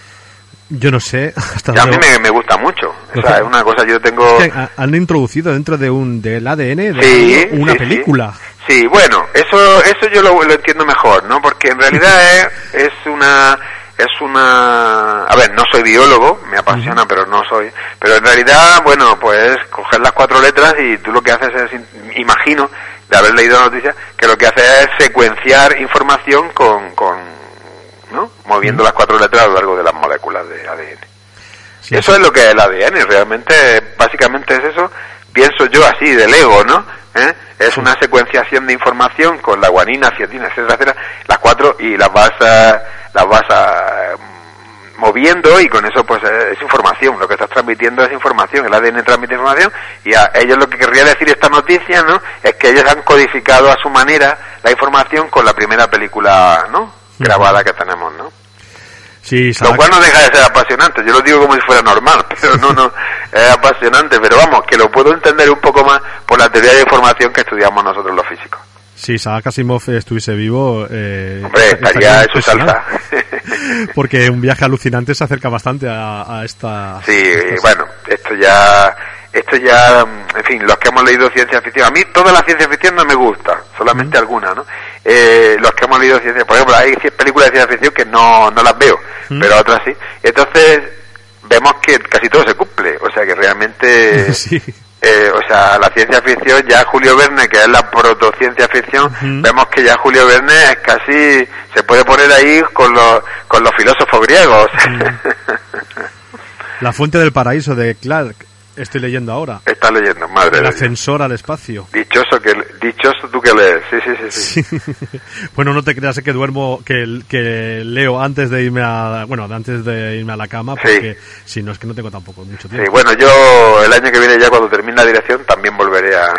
Yo no sé. Hasta a mí me, me gusta mucho. O sea, es una cosa, yo tengo... Es que han introducido dentro de un del A D N de sí, una sí, película. Sí. sí, bueno, eso eso yo lo, lo entiendo mejor, ¿no? Porque en realidad es, es una... es una... A ver, no soy biólogo, me apasiona, uh-huh. pero no soy... Pero en realidad, bueno, pues coger las cuatro letras y tú lo que haces es, imagino, de haber leído la noticia, que lo que haces es secuenciar información con... con ¿no? Moviendo uh-huh. las cuatro letras a lo largo de las moléculas de A D N. Sí, eso sí. Es lo que es el A D N, realmente, básicamente es eso, pienso yo así, de Lego, ¿no? ¿Eh? Es sí. una secuenciación de información con la guanina, ciatina, etcétera, etcétera, las cuatro, y las vas a, las vas a, moviendo, y con eso pues es información, lo que estás transmitiendo es información, el A D N transmite información, y a ellos lo que querría decir esta noticia, ¿no? Es que ellos han codificado a su manera la información con la primera película, ¿no? grabada que tenemos, ¿no? Sí, lo cual no deja de ser apasionante. Yo lo digo como si fuera normal, pero no, no, es apasionante. Pero vamos, que lo puedo entender un poco más por la teoría de información que estudiamos nosotros los físicos. Si Isaac Asimov estuviese vivo, eh, hombre, estaría en su salsa. Porque un viaje alucinante se acerca bastante a, a esta... Sí, esta bueno, esto ya... Esto ya, en fin, los que hemos leído ciencia ficción, a mí toda la ciencia ficción no me gusta, solamente mm. alguna, ¿no? Eh, los que hemos leído ciencia, por ejemplo, hay películas de ciencia ficción que no, no las veo, mm. pero otras sí. Entonces, vemos que casi todo se cumple, o sea que realmente... sí. Eh, o sea, la ciencia ficción, ya Julio Verne, que es la protociencia ficción, uh-huh. vemos que ya Julio Verne es casi, se puede poner ahí con los, con los filósofos griegos. Uh-huh. La fuente del paraíso de Clark. Estoy leyendo ahora. Está leyendo, madre. El ascensor al espacio. Dichoso que dichoso tú que lees. Sí, sí, sí, sí. sí. Bueno, no te creas que duermo, que, que leo antes de irme a, bueno, antes de irme a la cama, porque sí. si no es que no tengo tampoco mucho tiempo. Sí, bueno, yo el año que viene ya cuando termine la dirección también volveré a.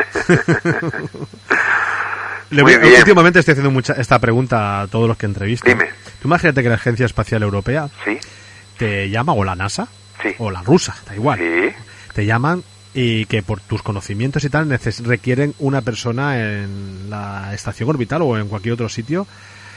Le voy, últimamente estoy haciendo mucha esta pregunta a todos los que entrevisto. Dime. Tú imagínate que la Agencia Espacial Europea ¿Sí? te llama, o la NASA, sí. o la rusa, da igual. Sí. Te llaman y que por tus conocimientos y tal neces- requieren una persona en la estación orbital o en cualquier otro sitio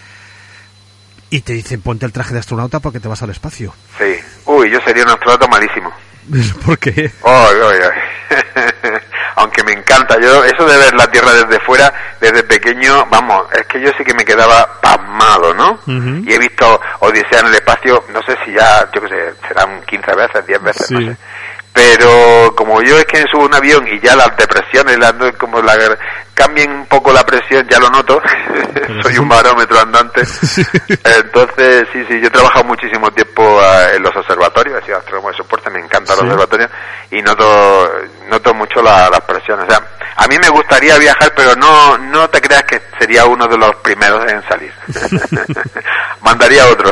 y te dicen ponte el traje de astronauta porque te vas al espacio. Sí. Uy, yo sería un astronauta malísimo. ¿Por qué? Oh, oh, oh. Aunque me encanta, yo eso de ver la Tierra desde fuera, desde pequeño, vamos, es que yo sí que me quedaba pasmado, ¿no? Uh-huh. Y he visto Odisea en el espacio, no sé si ya, yo qué sé, serán quince veces, diez veces, sí. no sé. Pero como yo es que subo un avión y ya las depresiones, las, como la, cambien un poco la presión, ya lo noto, soy un barómetro andante. Entonces, sí, sí, yo he trabajado muchísimo tiempo uh, en los observatorios, he sido astrónomo de soporte, me encantan sí. los observatorios, y noto noto mucho la, las presiones. O sea, a mí me gustaría viajar, pero no no te creas que sería uno de los primeros en salir. Mandaría otro.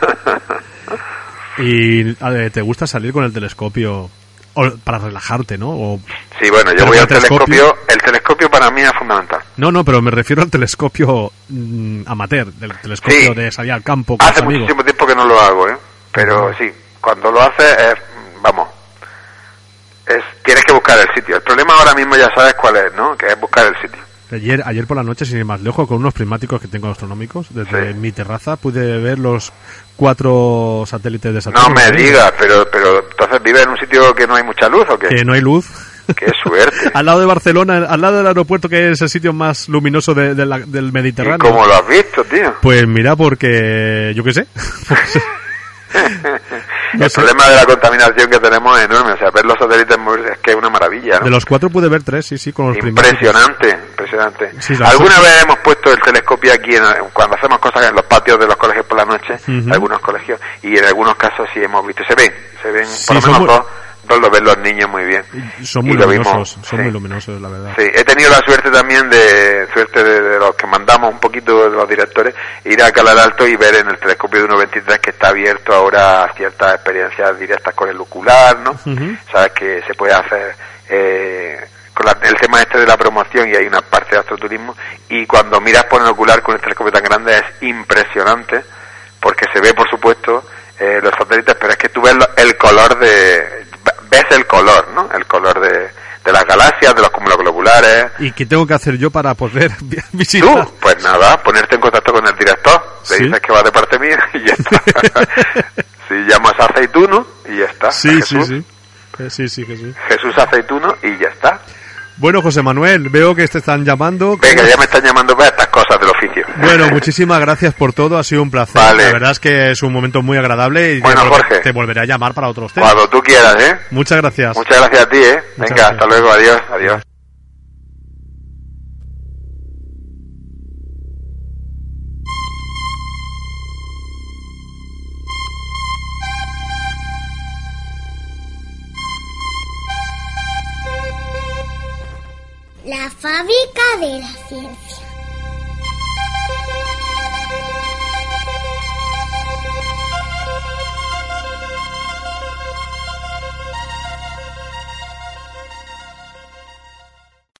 ¿Y te gusta salir con el telescopio? O para relajarte, ¿no? O, sí, bueno, yo voy al telescopio... telescopio. El telescopio para mí es fundamental. No, no, pero me refiero al telescopio mmm, amateur, del telescopio sí. de salir al campo con Hace los muchísimo amigos. tiempo que no lo hago, ¿eh? Pero sí, cuando lo haces es... Vamos... es tienes que buscar el sitio. El problema ahora mismo ya sabes cuál es, ¿no? Que es buscar el sitio. Ayer, ayer por la noche, sin ir más lejos, con unos prismáticos que tengo astronómicos, desde sí. mi terraza pude ver los cuatro satélites de Saturno. No me digas, pero pero entonces vives en un sitio que no hay mucha luz, ¿o qué? Que no hay luz. ¡Qué suerte! Al lado de Barcelona, al lado del aeropuerto, que es el sitio más luminoso de, de la, del Mediterráneo. ¿Y cómo lo has visto, tío? Pues mira, porque yo qué sé. No el sé. problema de la contaminación que tenemos es enorme. O sea, ver los satélites es que es una maravilla, ¿no? De los cuatro pude ver tres, sí, sí, con los Impresionante, impresionante. Sí, Alguna vez hemos puesto el telescopio aquí en, cuando hacemos cosas en los patios de los colegios por la noche, uh-huh. algunos colegios, y en algunos casos sí hemos visto, se ven, se ven Sí, por lo menos muy... dos, dos lo ven los niños muy bien. Son muy y lo luminosos, vimos, son sí. muy luminosos, la verdad. Sí, he tenido la suerte también de, suerte de, de los que mandamos un poquito de los directores, ir a Calar Alto y ver en el telescopio de uno veintitrés que está abierto ahora ciertas experiencias directas con el ocular, ¿no? Uh-huh. Sabes que se puede hacer, eh, con la, el tema este de la promoción, y hay una parte de astroturismo, y cuando miras por el ocular con el telescopio tan grande es impresionante, porque se ve, por supuesto, eh, los satélites, pero es que tú ves lo, el color de, ves el color, ¿no? El color de, de las galaxias, de los cúmulos globulares. ¿Y qué tengo que hacer yo para poder visitar? Tú, pues nada, ponerte en contacto con el director, le ¿Sí? dices que va de parte mía y ya está. Si llamas a Aceituno y ya está. Sí, Jesús. sí, sí. Eh, sí, sí, Jesús. Jesús Aceituno y ya está. Bueno, José Manuel, veo que te están llamando. Venga, ya me están llamando para estas cosas del oficio. Bueno, muchísimas gracias por todo, ha sido un placer. Vale. La verdad es que es un momento muy agradable y Bueno, te, Jorge. te volveré a llamar para otros temas. Cuando tú quieras, ¿eh? Muchas gracias. Muchas gracias a ti, ¿eh? Muchas Venga, gracias. hasta luego, adiós, adiós. La fábrica de la ciencia.